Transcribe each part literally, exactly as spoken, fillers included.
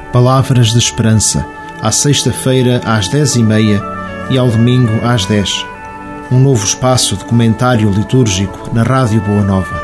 Palavras de Esperança, à sexta-feira às dez e meia e ao domingo às dez. Um novo espaço de comentário litúrgico na Rádio Boa Nova.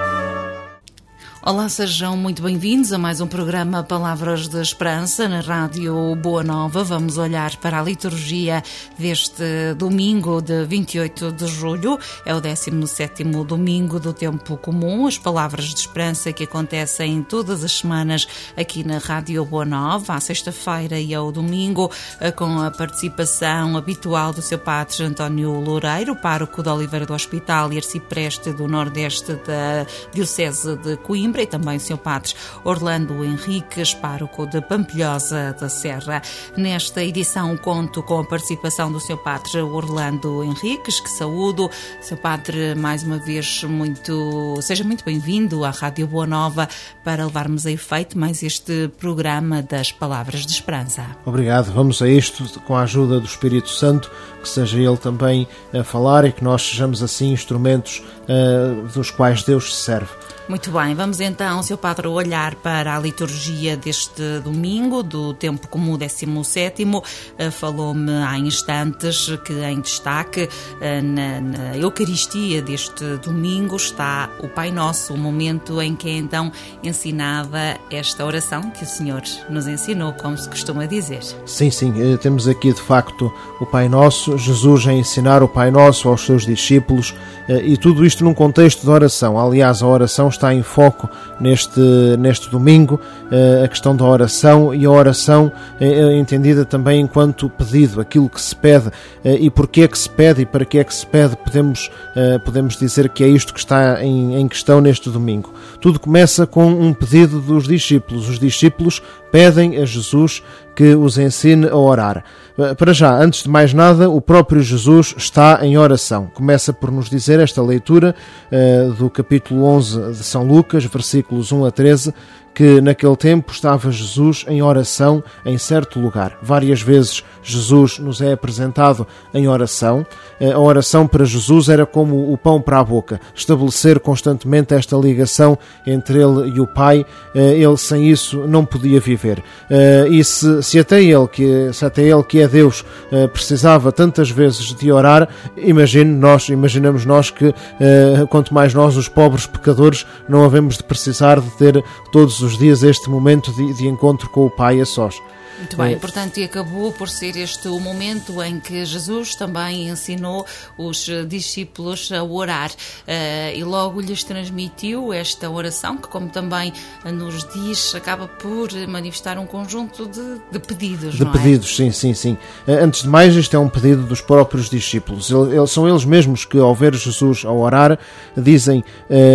Olá, sejam muito bem-vindos a mais um programa Palavras de Esperança na Rádio Boa Nova. Vamos olhar para a liturgia deste domingo de vinte e oito de julho. É o décimo sétimo domingo do tempo comum. As Palavras de Esperança que acontecem todas as semanas aqui na Rádio Boa Nova, à sexta-feira e ao domingo, com a participação habitual do seu padre António Loureiro, pároco de Oliveira do Hospital e arcipreste do Nordeste da Diocese de Coimbra, e também o seu padre Orlando Henriques, pároco de Pampilhosa da Serra. Nesta edição conto com a participação do seu padre Orlando Henriques, que saúdo. Seu padre, mais uma vez, muito, seja muito bem-vindo à Rádio Boa Nova para levarmos a efeito mais este programa das Palavras de Esperança. Obrigado. Vamos a isto com a ajuda do Espírito Santo, que seja Ele também a falar e que nós sejamos assim instrumentos uh, dos quais Deus se serve. Muito bem, vamos então, seu padre, olhar para a liturgia deste domingo, do tempo comum décimo sétimo. Falou-me há instantes que em destaque na, na Eucaristia deste domingo está o Pai Nosso, o momento em que é então ensinada esta oração que o Senhor nos ensinou, como se costuma dizer. Sim, sim, temos aqui de facto o Pai Nosso, Jesus a ensinar o Pai Nosso aos seus discípulos, e tudo isto num contexto de oração. Aliás, a oração está em foco neste, neste domingo, a questão da oração, e a oração é entendida também enquanto pedido, aquilo que se pede, e porquê é que se pede e para que é que se pede, podemos, podemos dizer que é isto que está em, em questão neste domingo. Tudo começa com um pedido dos discípulos. Os discípulos pedem a Jesus que os ensine a orar. Para já, antes de mais nada, o próprio Jesus está em oração. Começa por nos dizer esta leitura uh, do capítulo onze de São Lucas, versículos um a treze, que naquele tempo estava Jesus em oração em certo lugar. Várias vezes Jesus nos é apresentado em oração. A oração para Jesus era como o pão para a boca, estabelecer constantemente esta ligação entre ele e o Pai. Ele sem isso não podia viver. E se, se, até, ele, que, se até ele, que é Deus, precisava tantas vezes de orar, imagine nós, imaginamos nós que quanto mais nós, os pobres pecadores, não havemos de precisar de ter todos os dias este momento de, de encontro com o Pai a sós. Muito bem, portanto, e acabou por ser este o momento em que Jesus também ensinou os discípulos a orar, uh, e logo lhes transmitiu esta oração que, como também nos diz, acaba por manifestar um conjunto de, de pedidos, De não pedidos, é? sim, sim, sim. Antes de mais, isto é um pedido dos próprios discípulos. Eles, são eles mesmos que, ao ver Jesus a orar, dizem: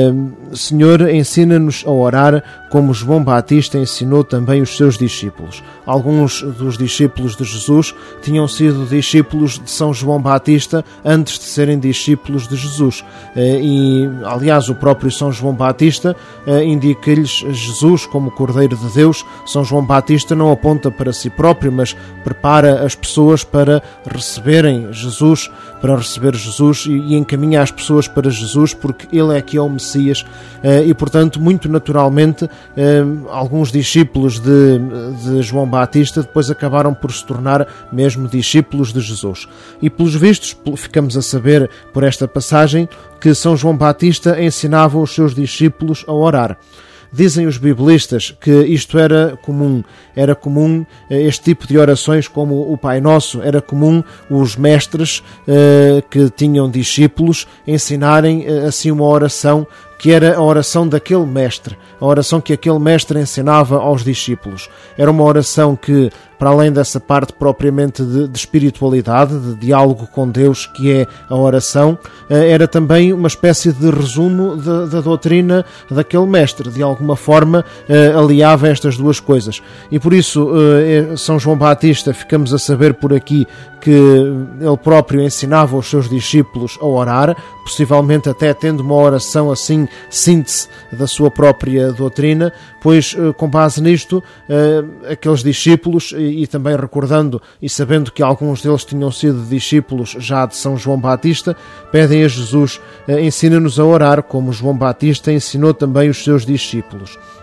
Senhor, ensina-nos a orar como João Batista ensinou também os seus discípulos. Alguns dos discípulos de Jesus tinham sido discípulos de São João Batista antes de serem discípulos de Jesus. E, aliás, o próprio São João Batista indica-lhes Jesus como Cordeiro de Deus. São João Batista não aponta para si próprio, mas prepara as pessoas para receberem Jesus, para receber Jesus e encaminha as pessoas para Jesus, porque ele é que é o Messias. E, portanto, muito naturalmente, alguns discípulos de, de João Batista depois acabaram por se tornar mesmo discípulos de Jesus. E pelos vistos, ficamos a saber por esta passagem que São João Batista ensinava os seus discípulos a orar. Dizem os biblistas que isto era comum, era comum este tipo de orações como o Pai Nosso, era comum os mestres eh, que tinham discípulos ensinarem eh, assim uma oração que era a oração daquele mestre, a oração que aquele mestre ensinava aos discípulos. Era uma oração que, para além dessa parte propriamente de, de espiritualidade, de diálogo com Deus, que é a oração, era também uma espécie de resumo de, da doutrina daquele mestre. De alguma forma, aliava estas duas coisas. E por isso, São João Batista, ficamos a saber por aqui que ele próprio ensinava os seus discípulos a orar, possivelmente até tendo uma oração assim, síntese da sua própria doutrina, pois com base nisto, aqueles discípulos, e também recordando e sabendo que alguns deles tinham sido discípulos já de São João Batista, pedem a Jesus: ensina-nos a orar como João Batista ensinou também os seus discípulos.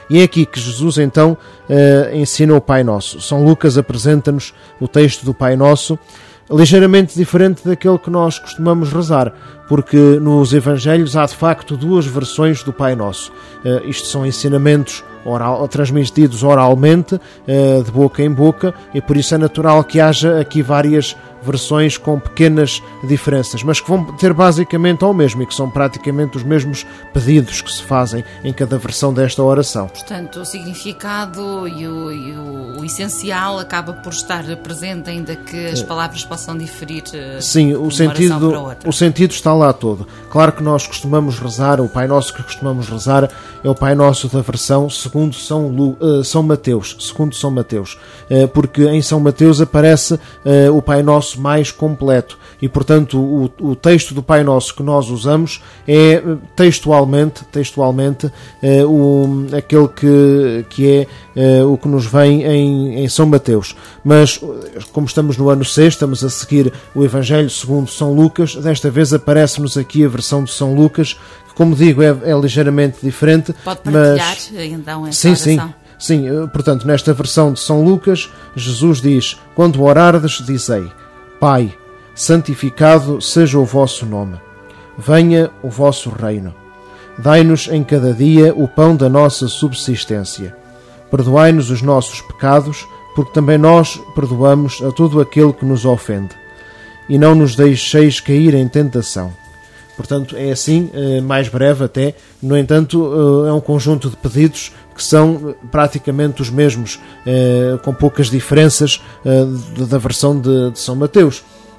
E é aqui que Jesus então uh, ensina o Pai Nosso. São Lucas apresenta-nos o texto do Pai Nosso, ligeiramente diferente daquele que nós costumamos rezar, porque nos Evangelhos há de facto duas versões do Pai Nosso. Uh, isto são ensinamentos oral, transmitidos oralmente, uh, de boca em boca, e por isso é natural que haja aqui várias versões com pequenas diferenças, mas que vão ter basicamente ao mesmo e que são praticamente os mesmos pedidos que se fazem em cada versão desta oração. Portanto, o significado e o, e o, o essencial acaba por estar presente, ainda que as palavras possam diferir. Sim, o sentido, o sentido está lá todo. Claro que nós costumamos rezar, o Pai Nosso que costumamos rezar é o Pai Nosso da versão segundo São, Lu, uh, São Mateus, segundo São Mateus, uh, porque em São Mateus aparece uh, o Pai Nosso mais completo e, portanto, o, o texto do Pai Nosso que nós usamos é textualmente, textualmente uh, o, aquele que, que é uh, o que nos vem em, em São Mateus. Mas, como estamos no ano seis, estamos a seguir o Evangelho segundo São Lucas, desta vez aparece-nos aqui a versão de São Lucas, que, como digo, é, é ligeiramente diferente. Pode partilhar, mas... então, essa sim, oração. Sim. Sim, portanto, nesta versão de São Lucas, Jesus diz: quando orardes, dizei: Pai, santificado seja o vosso nome. Venha o vosso reino. Dai-nos em cada dia o pão da nossa subsistência. Perdoai-nos os nossos pecados, porque também nós perdoamos a todo aquele que nos ofende. E não nos deixeis cair em tentação. Portanto, é assim, mais breve até. No entanto, é um conjunto de pedidos que são praticamente os mesmos, com poucas diferenças da versão de São Mateus.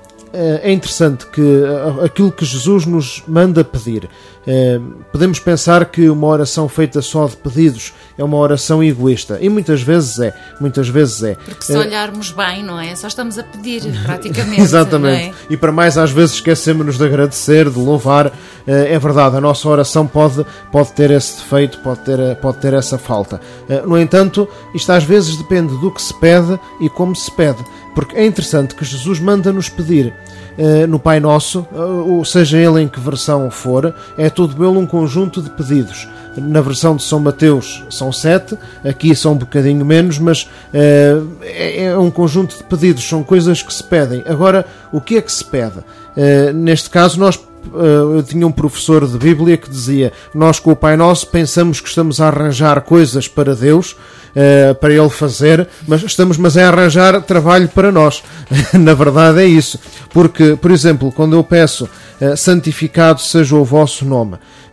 É interessante que aquilo que Jesus nos manda pedir, podemos pensar que uma oração feita só de pedidos é uma oração egoísta, e muitas vezes é, muitas vezes é. Porque se olharmos bem, não é? Só estamos a pedir, praticamente. Exatamente, é? E para mais às vezes esquecemos-nos de agradecer, de louvar. É verdade, a nossa oração pode, pode ter esse defeito, pode ter, pode ter essa falta. No entanto, isto às vezes depende do que se pede e como se pede, porque é interessante que Jesus manda-nos pedir Uh, no Pai Nosso, uh, seja ele em que versão for, é todo ele um conjunto de pedidos. Na versão de São Mateus são sete, aqui são um bocadinho menos, mas uh, é, é um conjunto de pedidos, são coisas que se pedem. Agora, o que é que se pede? Uh, neste caso, nós eu tinha um professor de Bíblia que dizia: nós com o Pai Nosso pensamos que estamos a arranjar coisas para Deus, Uh, para Ele fazer, mas estamos mas é a arranjar trabalho para nós. Na verdade é isso, porque, por exemplo, quando eu peço uh, santificado seja o vosso nome,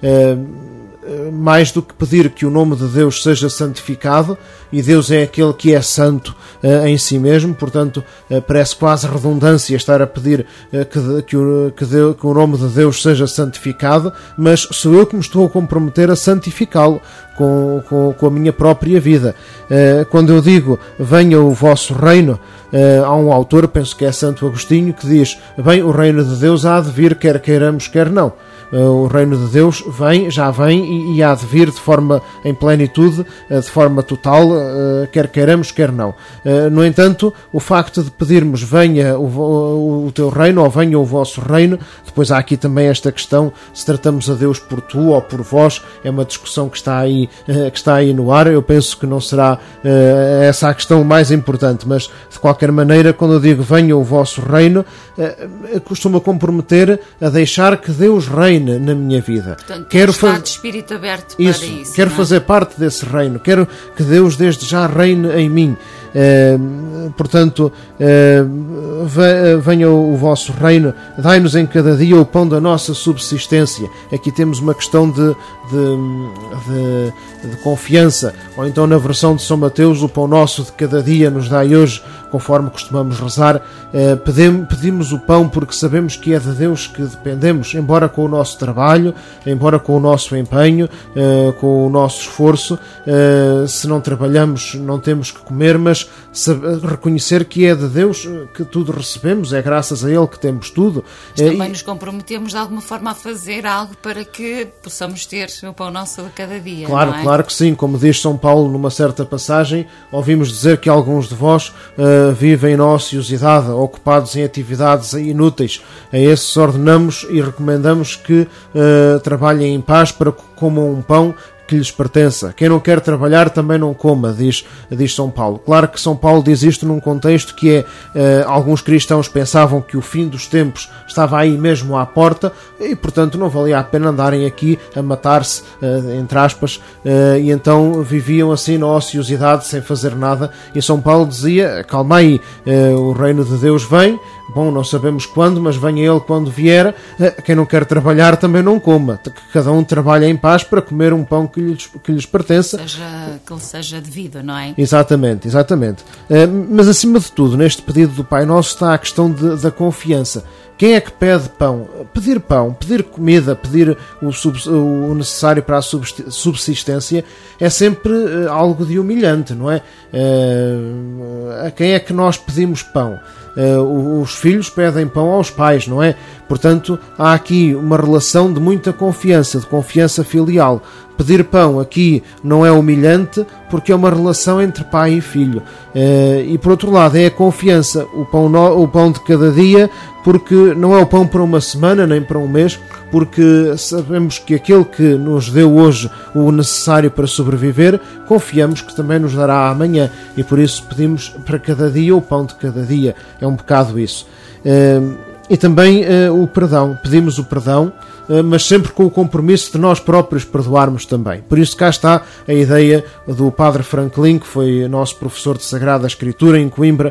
uh, mais do que pedir que o nome de Deus seja santificado, e Deus é aquele que é santo uh, em si mesmo, portanto uh, parece quase redundância estar a pedir uh, que, que, o, que, Deus, que o nome de Deus seja santificado, mas sou eu que me estou a comprometer a santificá-lo com, com, com a minha própria vida. Uh, quando eu digo venha o vosso reino, uh, há um autor, penso que é Santo Agostinho, que diz: bem, o reino de Deus há de vir quer queiramos quer não. O reino de Deus vem, já vem e, e há de vir de forma em plenitude, de forma total, quer queiramos, quer não. No entanto, o facto de pedirmos venha o, o, o teu reino ou venha o vosso reino, depois há aqui também esta questão, se tratamos a Deus por tu ou por vós, é uma discussão que está aí, que está aí no ar. Eu penso que não será essa a questão mais importante, mas de qualquer maneira, quando eu digo venha o vosso reino, costumo comprometer a deixar que Deus reine na minha vida. Portanto, quero estar de espírito aberto para isso, isso. Quero não é? fazer parte desse reino. Quero que Deus desde já reine em mim. Uh, portanto, uh, venha o vosso reino, dai-nos em cada dia o pão da nossa subsistência. Aqui temos uma questão de, de, de, de confiança. Ou então na versão de São Mateus, o pão nosso de cada dia nos dai hoje, conforme costumamos rezar. Uh, pedimos, pedimos o pão porque sabemos que é de Deus que dependemos, embora com o nosso trabalho, embora com o nosso empenho, uh, com o nosso esforço. Uh, se não trabalhamos, não temos que comer, mas saber, reconhecer que é de Deus que tudo recebemos, é graças a Ele que temos tudo. Mas também e... nos comprometemos de alguma forma a fazer algo para que possamos ter o pão nosso de cada dia. Claro, não é? Claro que sim, como diz São Paulo numa certa passagem, ouvimos dizer que alguns de vós uh, vivem na ociosidade, ocupados em atividades inúteis. A esses ordenamos e recomendamos que uh, trabalhem em paz para que comam um pão que lhes pertença. Quem não quer trabalhar também não coma, diz, diz São Paulo. Claro que São Paulo diz isto num contexto que é, eh, alguns cristãos pensavam que o fim dos tempos estava aí mesmo à porta e, portanto, não valia a pena andarem aqui a matar-se, eh, entre aspas, eh, e então viviam assim na ociosidade, sem fazer nada. E São Paulo dizia, calma aí, eh, o reino de Deus vem, bom, não sabemos quando, mas venha ele quando vier. Quem não quer trabalhar também não coma. Que cada um trabalhe em paz para comer um pão que lhes, que lhes pertença. Seja, que lhe seja devido, não é? Exatamente, exatamente. Mas acima de tudo, neste pedido do Pai Nosso está a questão de, da confiança. Quem é que pede pão? Pedir pão, pedir comida, pedir o, sub, o necessário para a subsistência é sempre algo de humilhante, não é? A quem é que nós pedimos pão? Uh, os filhos pedem pão aos pais, não é? Portanto, há aqui uma relação de muita confiança, de confiança filial. Pedir pão aqui não é humilhante porque é uma relação entre pai e filho. Uh, e por outro lado é a confiança, o pão, no, o pão de cada dia, porque não é o pão para uma semana nem para um mês, porque sabemos que aquele que nos deu hoje o necessário para sobreviver, confiamos que também nos dará amanhã, e por isso pedimos para cada dia o pão de cada dia. É um bocado isso. Uh, e também uh, o perdão, pedimos o perdão, mas sempre com o compromisso de nós próprios perdoarmos também. Por isso cá está a ideia do Padre Franklin, que foi nosso professor de Sagrada Escritura em Coimbra,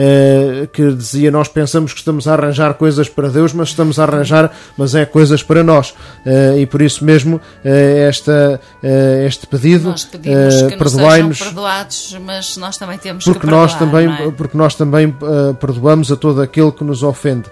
que dizia: nós pensamos que estamos a arranjar coisas para Deus, mas estamos a arranjar, mas é coisas para nós. E por isso mesmo esta, este pedido, nós pedimos que perdoai-nos, nos sejam perdoados, mas nós também temos porque que perdoar, nós também, não é? Porque nós também uh, perdoamos a todo aquele que nos ofende.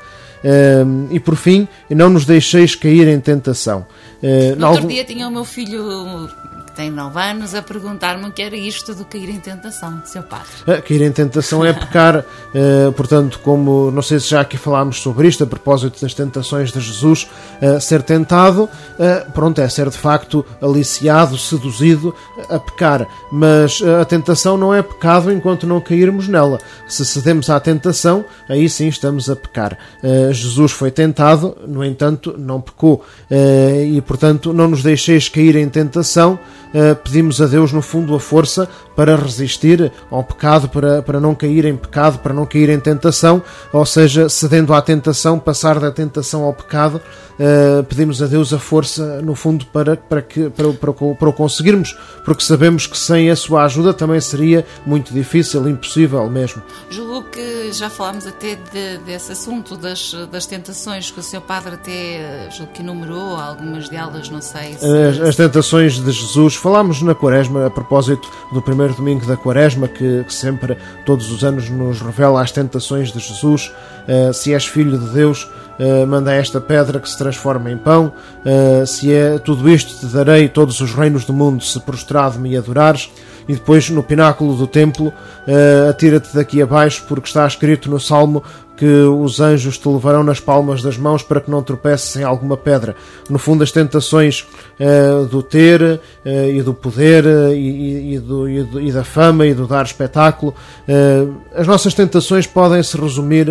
Uh, e por fim, não nos deixeis cair em tentação. Uh, no outro algum... dia tinha o meu filho, que tem nove anos, a perguntar-me o que era isto do cair em tentação, seu padre. Uh, cair em tentação é pecar, uh, portanto, como não sei se já aqui falámos sobre isto, a propósito das tentações de Jesus, uh, ser tentado, uh, pronto, é ser de facto aliciado, seduzido a pecar, mas uh, a tentação não é pecado enquanto não cairmos nela. Se cedemos à tentação, aí sim estamos a pecar. Uh, Jesus foi tentado, no entanto, não pecou. Uh, e, portanto, não nos deixeis cair em tentação. Uh, pedimos a Deus, no fundo, a força para resistir ao pecado, para, para não cair em pecado, para não cair em tentação, ou seja, cedendo à tentação, passar da tentação ao pecado. Uh, pedimos a Deus a força, no fundo, para, para, que, para, para, para o conseguirmos, porque sabemos que sem a sua ajuda também seria muito difícil, impossível mesmo. Julgo que já falámos até de, desse assunto, das, das tentações, que o seu padre até, julgo que enumerou algumas delas, não sei se... As, as tentações de Jesus, falámos na Quaresma, a propósito do primeiro domingo da Quaresma, que, que sempre, todos os anos, nos revela as tentações de Jesus. Uh, se és filho de Deus, Uh, manda esta pedra que se transforma em pão. Uh, se é tudo isto te darei todos os reinos do mundo, se prostrado me adorares. E depois, no pináculo do templo, uh, atira-te daqui abaixo, porque está escrito no Salmo que os anjos te levarão nas palmas das mãos para que não tropeces em alguma pedra. No fundo, as tentações uh, do ter uh, e do poder uh, e, e, do, e, do, e da fama e do dar espetáculo, uh, as nossas tentações podem se resumir,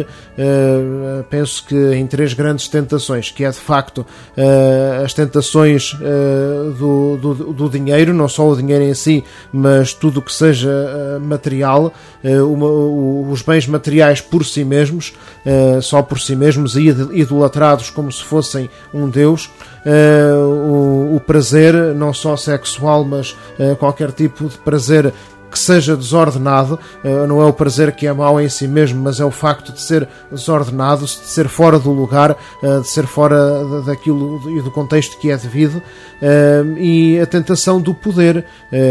uh, penso que em três grandes tentações, que é de facto uh, as tentações uh, do, do, do dinheiro, não só o dinheiro em si, mas tudo o que seja uh, material, uh, uma, o, os bens materiais por si mesmos, Uh, só por si mesmos e idolatrados como se fossem um Deus. Uh, o, o prazer, não só sexual, mas uh, qualquer tipo de prazer que seja desordenado, não é o prazer que é mau em si mesmo, mas é o facto de ser desordenado, de ser fora do lugar, de ser fora daquilo e do contexto que é devido, e a tentação do poder,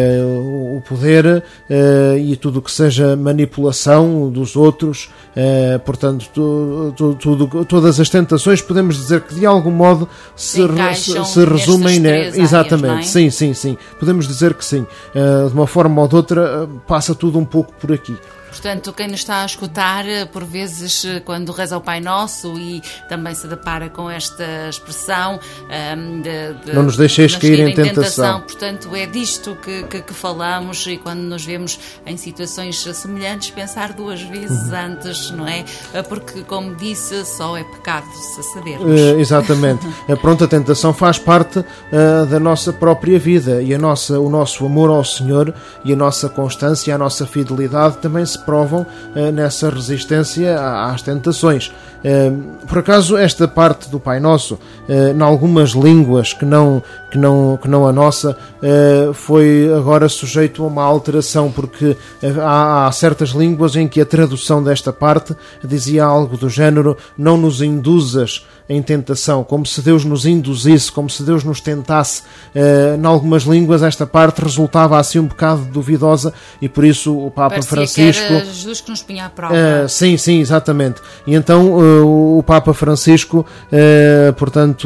o poder e tudo o que seja manipulação dos outros, portanto, tudo, tudo, todas as tentações podemos dizer que de algum modo se, se, se resumem, né? Exatamente, áreas, sim, sim, sim, podemos dizer que sim, de uma forma ou de outra passa tudo um pouco por aqui. Portanto, quem nos está a escutar, por vezes, quando reza o Pai Nosso e também se depara com esta expressão um, de, de, não nos deixeis cair em tentação. tentação. Portanto, é disto que, que, que falamos, e quando nos vemos em situações semelhantes, pensar duas vezes uhum. antes, não é? Porque, como disse, só é pecado se sabermos. Uh, exatamente. A pronta tentação faz parte uh, da nossa própria vida, e a nossa, o nosso amor ao Senhor e a nossa constância, a nossa fidelidade também se provam uh, nessa resistência às tentações. Uh, por acaso, esta parte do Pai Nosso, uh, em algumas línguas que não, que não, que não a nossa, uh, foi agora sujeito a uma alteração, porque há, há certas línguas em que a tradução desta parte dizia algo do género: não nos induzas em tentação, como se Deus nos induzisse, como se Deus nos tentasse. Uh, em algumas línguas esta parte resultava assim um bocado duvidosa, e por isso o Papa Parecia Francisco... que era Jesus que nos punha à prova. Uh, sim, sim, exatamente. E então uh, o Papa Francisco, uh, portanto,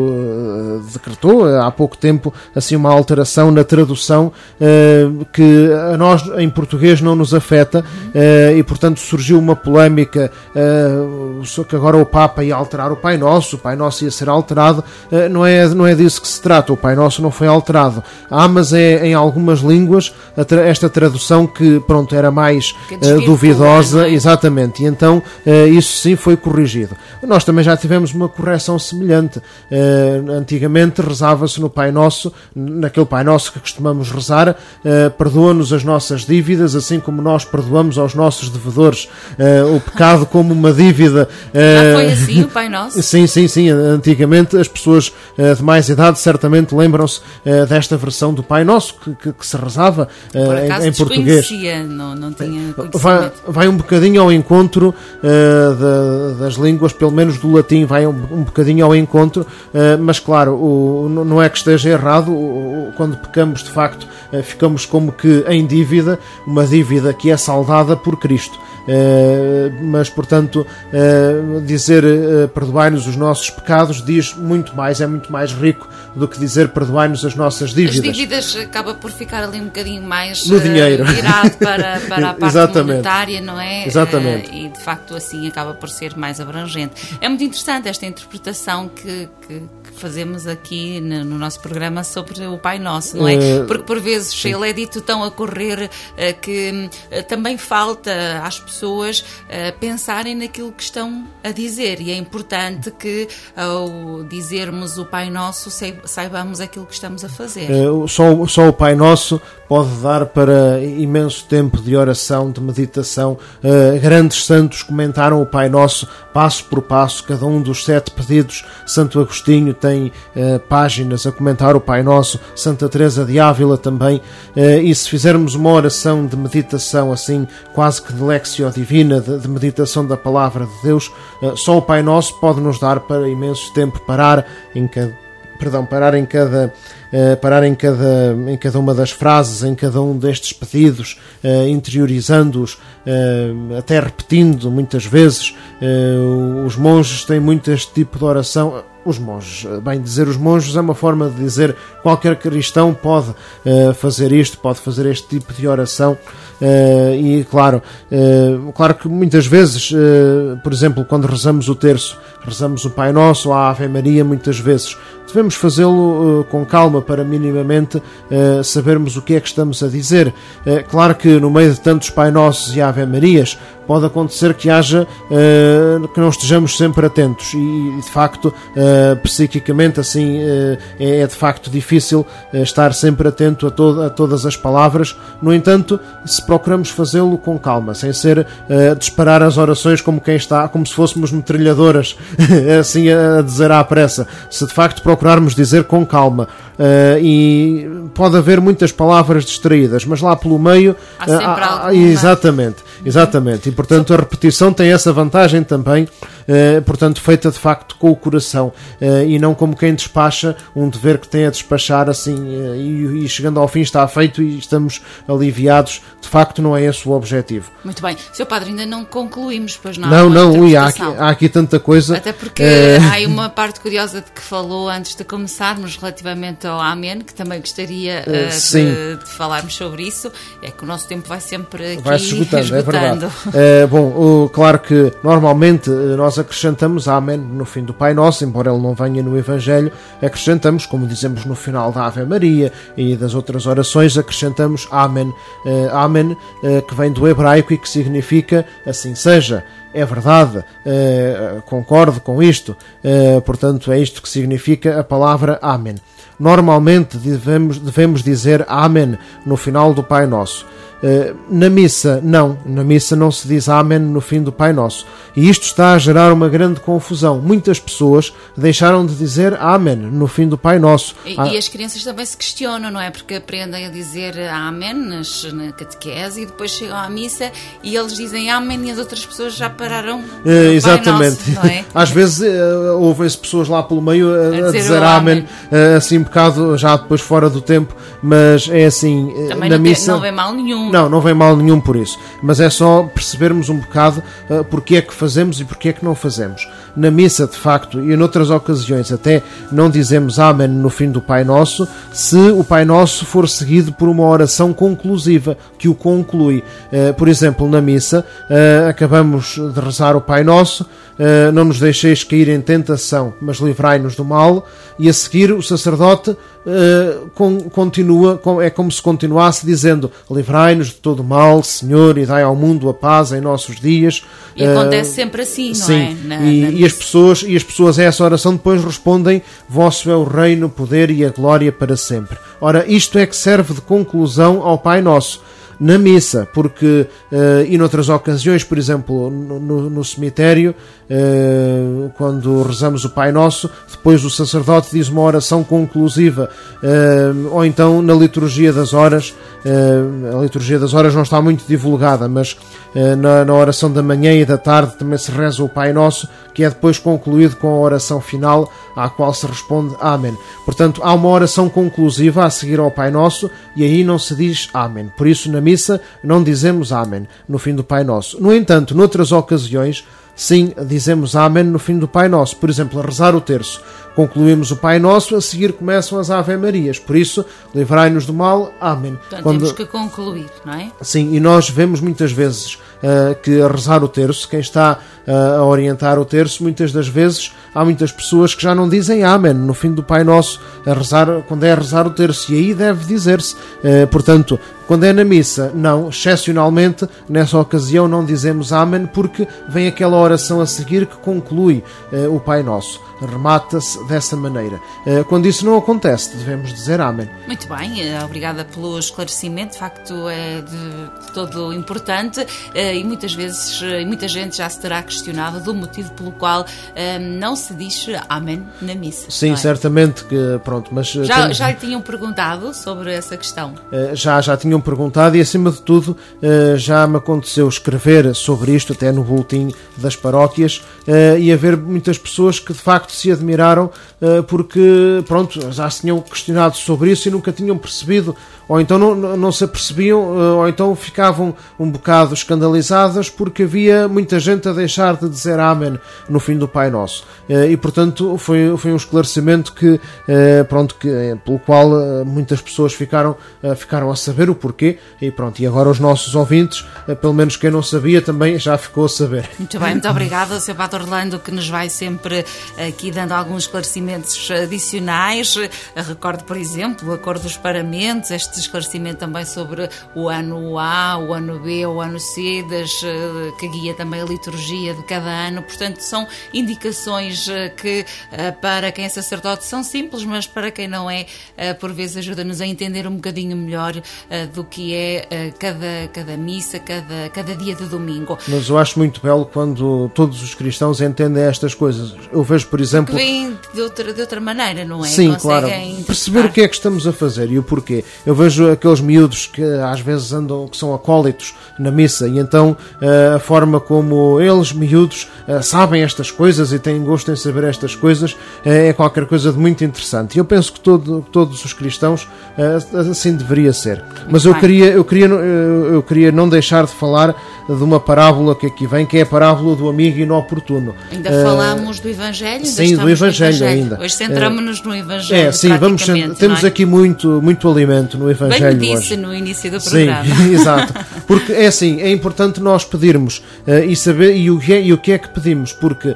uh, decretou uh, há pouco tempo assim uma alteração na tradução uh, que a nós em português não nos afeta, uh, e portanto surgiu uma polémica uh, que agora o Papa ia alterar o Pai Nosso, o Pai Nosso ia ser alterado. Uh, não é, não é disso que se trata. O Pai Nosso não foi alterado. Há, mas é em algumas línguas tra- esta tradução que, pronto, era mais uh, duvidosa, é? Exatamente, e então uh, isso sim foi corrigido. Nós também já tivemos uma correção semelhante. Uh, antigamente rezava-se no Pai Nosso, naquele Pai Nosso que costumamos rezar: uh, perdoa-nos as nossas dívidas, assim como nós perdoamos aos nossos devedores. Uh, o pecado como uma dívida. Uh, já foi assim o Pai Nosso? Sim, sim, sim. Antigamente as pessoas uh, de mais idade certamente lembram-se uh, desta versão do Pai Nosso que, que, que se rezava uh, em, em português. Não, não tinha vai, vai um bocadinho ao encontro uh, de, das línguas, pelo menos do latim, vai um, um bocadinho ao encontro, uh, mas claro, o, não é que esteja errado. O, quando pecamos, de facto, uh, ficamos como que em dívida, uma dívida que é saldada por Cristo. Uh, mas, portanto, uh, dizer uh, perdoai-nos os nossos pecados diz muito mais, é muito mais rico do que dizer perdoai-nos as nossas dívidas. As dívidas acaba por ficar ali um bocadinho mais no uh, dinheiro, virado para, para a parte Exatamente. monetária, não é? Exatamente. Uh, e de facto assim acaba por ser mais abrangente. É muito interessante esta interpretação que, que, que fazemos aqui no, no nosso programa sobre o Pai Nosso, não é? Uh, Porque por vezes sim. ele é dito tão a correr uh, que uh, também falta às pessoas pessoas uh, pensarem naquilo que estão a dizer, e é importante que ao dizermos o Pai Nosso saibamos aquilo que estamos a fazer. Uh, só, só o Pai Nosso pode dar para imenso tempo de oração, de meditação. Uh, grandes santos comentaram o Pai Nosso passo por passo, cada um dos sete pedidos. Santo Agostinho tem uh, páginas a comentar o Pai Nosso, Santa Teresa de Ávila também, uh, e se fizermos uma oração de meditação assim, quase que de lectio divina, de, de meditação da Palavra de Deus, uh, só o Pai Nosso pode nos dar para imenso tempo parar em cada, perdão, parar em cada Uh, parar em cada, em cada uma das frases, em cada um destes pedidos, uh, interiorizando-os, uh, até repetindo muitas vezes. Uh, os monges têm muito este tipo de oração. Os monges, bem dizer os monges é uma forma de dizer qualquer cristão pode uh, fazer isto, pode fazer este tipo de oração. Uh, e claro, uh, claro que muitas vezes, uh, por exemplo, quando rezamos o terço, rezamos o Pai Nosso, a Ave Maria, muitas vezes devemos fazê-lo uh, com calma, para minimamente uh, sabermos o que é que estamos a dizer. Uh, claro que no meio de tantos Pai Nossos e Ave Marias pode acontecer que haja, uh, que não estejamos sempre atentos, e de facto, uh, psiquicamente assim, uh, é, é de facto difícil uh, estar sempre atento a, to- a todas as palavras. No entanto, se procuramos fazê-lo com calma, sem ser uh, disparar as orações como quem está, como se fôssemos metralhadoras, assim a dizer à pressa. Se de facto procurarmos dizer com calma, uh, e pode haver muitas palavras distraídas, mas lá pelo meio há sempre uh, há, alguma. exatamente, exatamente, e portanto a repetição tem essa vantagem também, uh, portanto, feita de facto com o coração, uh, e não como quem despacha um dever que tem a despachar assim, uh, e, e chegando ao fim está feito e estamos aliviados. De facto, não é esse o objetivo. Muito bem. senhor Padre, ainda não concluímos, pois não? Não, não, ui, há, aqui, há aqui tanta coisa. Até porque uh... há aí uma parte curiosa de que falou antes de começarmos relativamente ao Amém, que também gostaria uh, de, de falarmos sobre isso. É que o nosso tempo vai sempre aqui vai-se esgotando, esgotando. É verdade. Uh, bom, uh, claro que normalmente uh, nós acrescentamos Amém no fim do Pai Nosso, embora ele não venha no Evangelho, acrescentamos, como dizemos no final da Ave Maria e das outras orações, acrescentamos Amém, uh, Amém, uh, que vem do hebraico e que significa assim seja. É verdade, uh, concordo com isto, uh, portanto é isto que significa a palavra Amém. Normalmente devemos, devemos dizer Amém no final do Pai Nosso. Uh, na missa, não. Na missa não se diz Amém no fim do Pai Nosso. E isto está a gerar uma grande confusão. Muitas pessoas deixaram de dizer Amém no fim do Pai Nosso. E, ah. e as crianças também se questionam, não é? Porque aprendem a dizer Amém nas, na catequese e depois chegam à missa e eles dizem Amém e as outras pessoas já pararam uh, Exatamente. Pai Nosso, não é? Às vezes uh, ouvem-se pessoas lá pelo meio a, a dizer, dizer Amém, Amém. Uh, assim um bocado já depois fora do tempo, mas é assim, também na não missa... Tem, não vem mal nenhum. Não, não vem mal nenhum por isso. Mas é só percebermos um bocado uh, porque é que fazemos e porque é que não fazemos. Na missa, de facto, e noutras ocasiões até não dizemos Amém no fim do Pai Nosso, se o Pai Nosso for seguido por uma oração conclusiva, que o conclui. Uh, por exemplo, na missa, uh, acabamos de rezar o Pai Nosso, uh, não nos deixeis cair em tentação, mas livrai-nos do mal, e a seguir o sacerdote Uh, com, continua, com, é como se continuasse dizendo livrai-nos de todo o mal, Senhor, e dai ao mundo a paz em nossos dias. E uh, acontece sempre assim, não sim, é? Na, e, na e, as pessoas, e as pessoas a essa oração depois respondem vosso é o reino, o poder e a glória para sempre. Ora, isto é que serve de conclusão ao Pai Nosso. Na missa, porque, uh, e noutras ocasiões, por exemplo, no, no, no cemitério, uh, quando rezamos o Pai Nosso, depois o sacerdote diz uma oração conclusiva, uh, ou então na liturgia das horas, uh, a liturgia das horas não está muito divulgada, mas uh, na, na oração da manhã e da tarde também se reza o Pai Nosso, que é depois concluído com a oração final, à qual se responde Amém. Portanto, há uma oração conclusiva a seguir ao Pai Nosso, e aí não se diz Amém. Por isso, na missa, não dizemos Amém no fim do Pai Nosso. No entanto, noutras ocasiões, sim, dizemos Amém no fim do Pai Nosso. Por exemplo, a rezar o terço. Concluímos o Pai Nosso, a seguir começam as Ave Marias. Por isso, livrai-nos do mal. Amém. Portanto, Quando... temos que concluir, não é? Sim, e nós vemos muitas vezes uh, que a rezar o terço, quem está uh, a orientar o terço, muitas das vezes há muitas pessoas que já não dizem Amém no fim do Pai Nosso, a rezar, quando é a rezar o terço, e aí deve dizer-se. Uh, portanto, quando é na missa, não, excepcionalmente, nessa ocasião não dizemos Amém, porque vem aquela oração a seguir que conclui uh, o Pai Nosso. Remata-se dessa maneira. Uh, quando isso não acontece, devemos dizer Amém. Muito bem, obrigada pelo esclarecimento. De facto, é de, de todo importante, uh, e muitas vezes, uh, muita gente já se terá questionado do motivo pelo qual uh, não se diz Amém na missa. Sim, é? certamente que, pronto, mas... Já, temos... já lhe tinham perguntado sobre essa questão? Uh, já, já tinham perguntado e, acima de tudo, uh, já me aconteceu escrever sobre isto, até no boletim das paróquias, uh, e haver muitas pessoas que, de facto, se admiraram uh, porque, pronto, já se tinham questionado sobre isso e nunca tinham percebido, ou então não, não se apercebiam, uh, ou então ficavam um bocado escandalizadas porque havia muita gente a deixar de dizer Amém no fim do Pai Nosso. Uh, e, portanto, foi, foi um esclarecimento que, uh, pronto, que, pelo qual uh, muitas pessoas ficaram, uh, ficaram a saber o porquê, e pronto, e agora os nossos ouvintes, uh, pelo menos quem não sabia, também já ficou a saber. Muito bem, muito obrigada, senhor Padre Orlando, que nos vai sempre aqui dando alguns esclarecimentos adicionais. Recordo, por exemplo, a cor dos paramentos, este esclarecimento também sobre o ano A, o ano B, o ano C, das, que guia também a liturgia de cada ano. Portanto, são indicações que, para quem é sacerdote, são simples, mas para quem não é, por vezes ajuda-nos a entender um bocadinho melhor do que é cada, cada missa, cada, cada dia de domingo. Mas eu acho muito belo quando todos os cristãos entendem estas coisas. Eu vejo, por exemplo... Que vem de outra, de outra maneira, não é? Sim, Conseguem claro. Perceber o que é que estamos a fazer e o porquê. Eu vejo vejo aqueles miúdos que às vezes andam, que são acólitos na missa, e então a forma como eles, miúdos, sabem estas coisas e têm gosto em saber estas coisas é qualquer coisa de muito interessante. E eu penso que todo, todos os cristãos assim deveria ser. Mas eu queria, eu, queria, eu queria não deixar de falar de uma parábola que aqui vem, que é a parábola do amigo inoportuno. Ainda uh, falamos do Evangelho? Sim, do Evangelho, Evangelho ainda. Hoje centramos-nos no Evangelho. É, sim, vamos, temos aqui muito, muito alimento no Evangelho. Bem disse hoje. No início do programa. Sim, exato. Porque é assim, é importante nós pedirmos uh, e saber e o, que é, e o que é que pedimos, porque uh,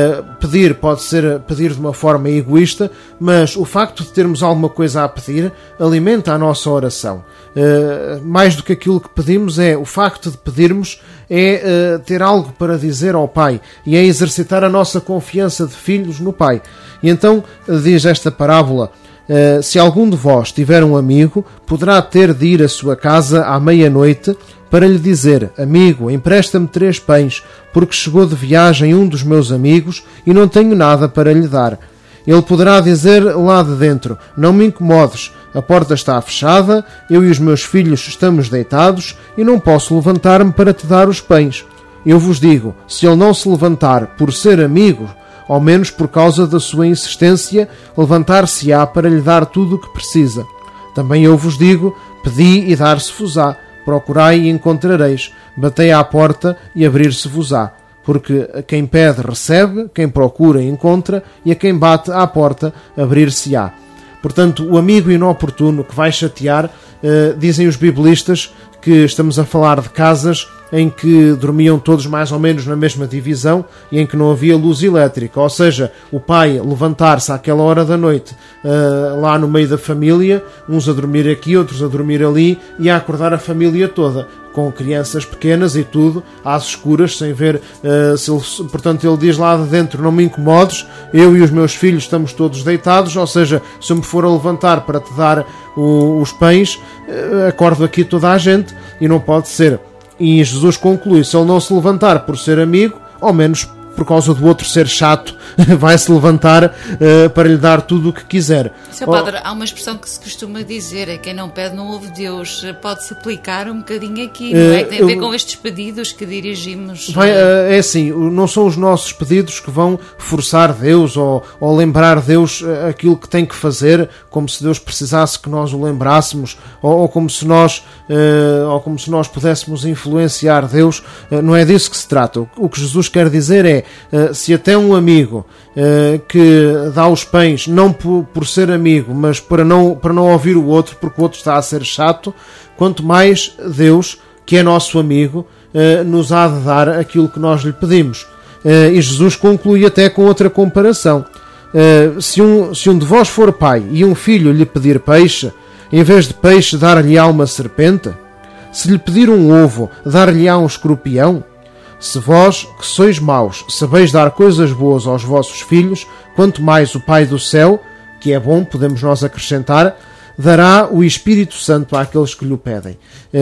pedir pode ser pedir de uma forma egoísta, mas o facto de termos alguma coisa a pedir alimenta a nossa oração. Uh, mais do que aquilo que pedimos é o facto de pedirmos é uh, ter algo para dizer ao Pai e é exercitar a nossa confiança de filhos no Pai. E então diz esta parábola: uh, se algum de vós tiver um amigo, poderá ter de ir à sua casa à meia-noite para lhe dizer: amigo, empresta-me três pães, porque chegou de viagem um dos meus amigos e não tenho nada para lhe dar. Ele poderá dizer lá de dentro: não me incomodes, a porta está fechada, eu e os meus filhos estamos deitados e não posso levantar-me para te dar os pães. Eu vos digo, se ele não se levantar por ser amigo, ao menos por causa da sua insistência, levantar-se-á para lhe dar tudo o que precisa. Também eu vos digo, pedi e dar-se-vos-á, procurai e encontrareis, batei à porta e abrir-se-vos-á. Porque a quem pede recebe, quem procura encontra, e a quem bate à porta abrir-se-á. Portanto, o amigo inoportuno que vai chatear, eh, dizem os biblistas que estamos a falar de casas em que dormiam todos mais ou menos na mesma divisão e em que não havia luz elétrica. Ou seja, o pai levantar-se àquela hora da noite uh, lá no meio da família, uns a dormir aqui, outros a dormir ali, e a acordar a família toda, com crianças pequenas e tudo, às escuras, sem ver, uh, se ele, portanto ele diz lá de dentro: não me incomodes, eu e os meus filhos estamos todos deitados, ou seja, se eu me for a levantar para te dar o, os pães, uh, acordo aqui toda a gente, e não pode ser. E Jesus conclui: se ele não se levantar por ser amigo, ao menos por causa do outro ser chato, vai-se levantar uh, para lhe dar tudo o que quiser. Seu Padre, oh, há uma expressão que se costuma dizer: é quem não pede não ouve Deus. Pode-se aplicar um bocadinho aqui, não é? Que tem a ver com estes pedidos que dirigimos. Vai, uh, é assim, não são os nossos pedidos que vão forçar Deus ou, ou lembrar Deus aquilo que tem que fazer, como se Deus precisasse que nós o lembrássemos, ou, ou, como, se nós, uh, ou como se nós pudéssemos influenciar Deus. Uh, não é disso que se trata. O que Jesus quer dizer é: Uh, se até um amigo uh, que dá os pães, não por, por ser amigo, mas para não, para não ouvir o outro, porque o outro está a ser chato, quanto mais Deus, que é nosso amigo, uh, nos há de dar aquilo que nós lhe pedimos. Uh, e Jesus conclui até com outra comparação. Uh, se, um, se um de vós for pai e um filho lhe pedir peixe, em vez de peixe dar-lhe-á uma serpente? Se lhe pedir um ovo, dar-lhe-á um escorpião? Se vós, que sois maus, sabeis dar coisas boas aos vossos filhos, quanto mais o Pai do céu, que é bom, podemos nós acrescentar, dará o Espírito Santo àqueles que lhe pedem.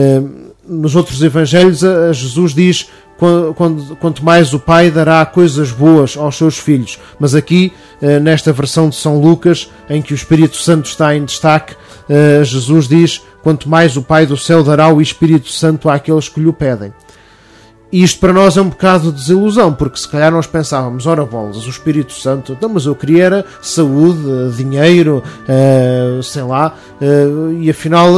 Nos outros evangelhos, Jesus diz: quanto mais o Pai dará coisas boas aos seus filhos. Mas aqui, nesta versão de São Lucas, em que o Espírito Santo está em destaque, Jesus diz: quanto mais o Pai do céu dará o Espírito Santo àqueles que lhe pedem. E isto para nós é um bocado de desilusão, porque se calhar nós pensávamos: ora bolas, o Espírito Santo, então, mas eu queria era saúde, dinheiro, uh, sei lá, uh, e afinal,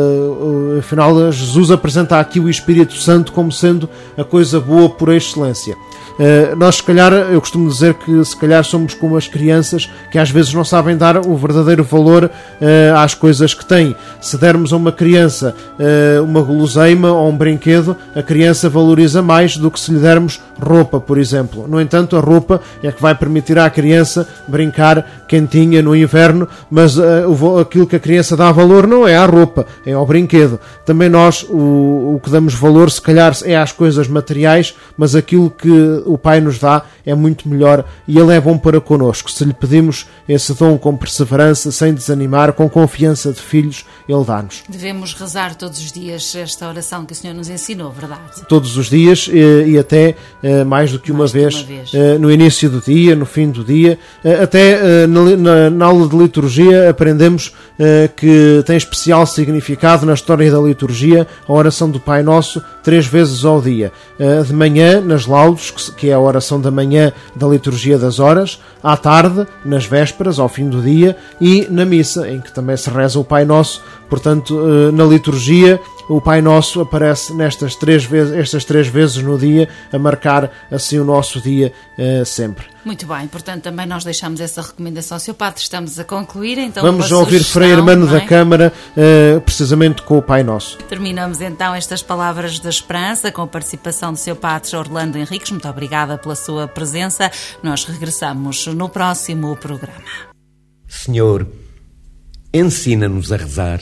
uh, afinal Jesus apresenta aqui o Espírito Santo como sendo a coisa boa por excelência. Uh, nós se calhar, eu costumo dizer que se calhar somos como as crianças, que às vezes não sabem dar o verdadeiro valor uh, às coisas que têm. Se dermos a uma criança uh, uma guloseima ou um brinquedo, a criança valoriza mais do que se lhe dermos roupa, por exemplo. No entanto, a roupa é que vai permitir à criança brincar quentinha no inverno, mas uh, o, aquilo que a criança dá valor não é à roupa, é ao brinquedo. Também nós, o, o que damos valor se calhar é às coisas materiais, mas aquilo que o Pai nos dá é muito melhor e Ele é bom para connosco. Se lhe pedimos esse dom com perseverança, sem desanimar, com confiança de filhos, Ele dá-nos. Devemos rezar todos os dias esta oração que o Senhor nos ensinou, verdade? Todos os dias. dias e, e até uh, mais do que uma mais vez, uma vez. Uh, no início do dia, no fim do dia. Uh, até uh, na, na, na aula de liturgia aprendemos uh, que tem especial significado na história da liturgia a oração do Pai Nosso três vezes ao dia. Uh, de manhã, nas laudes, que, que é a oração da manhã da liturgia das horas, à tarde, nas vésperas, ao fim do dia, e na missa, em que também se reza o Pai Nosso. Portanto, uh, na liturgia, o Pai Nosso aparece nestas três vezes, estas três vezes no dia, a marcar assim o nosso dia uh, sempre. Muito bem, portanto também nós deixamos essa recomendação ao seu Padre, estamos a concluir, então vamos ouvir Frei Hermano é? da Câmara, uh, precisamente com o Pai Nosso. Terminamos então estas palavras de esperança com a participação do seu Padre Orlando Henriques. Muito obrigada pela sua presença. Nós regressamos no próximo programa. Senhor, ensina-nos a rezar.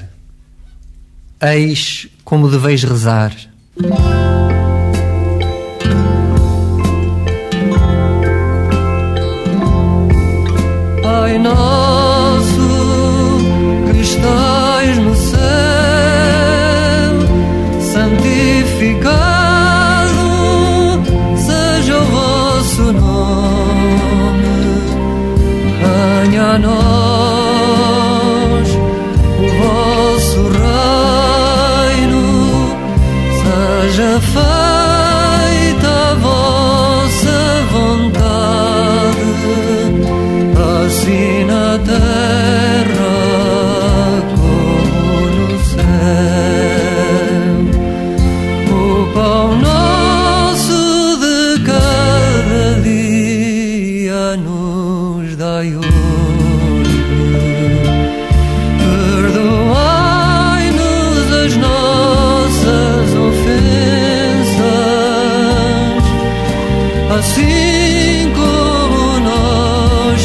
Eis como deveis rezar. Pai nosso que estais no céu, santificado seja o vosso nome. Venha a nós o vosso reino, seja feita a vossa vontade, assim na terra como no céu. O pão nosso de cada dia nos dai hoje. Perdoai-nos as nossas ofensas, assim como nós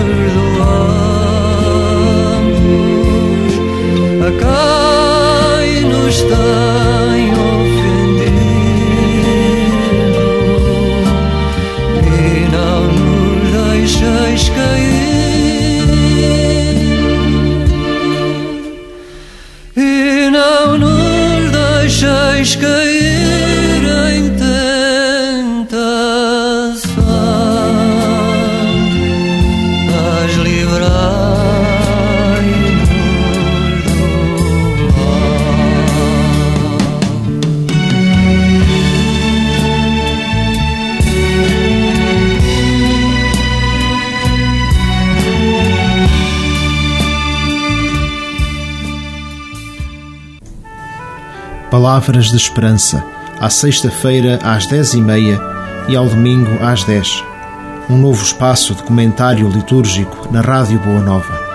perdoamos a quem nos tem ofendido, e não nos deixeis cair, e não nos deixeis cair em tentação, mas livrai-nos do mal. Palavras de Esperança, à sexta-feira às dez e meia e ao domingo às dez. Um novo espaço de comentário litúrgico na Rádio Boa Nova.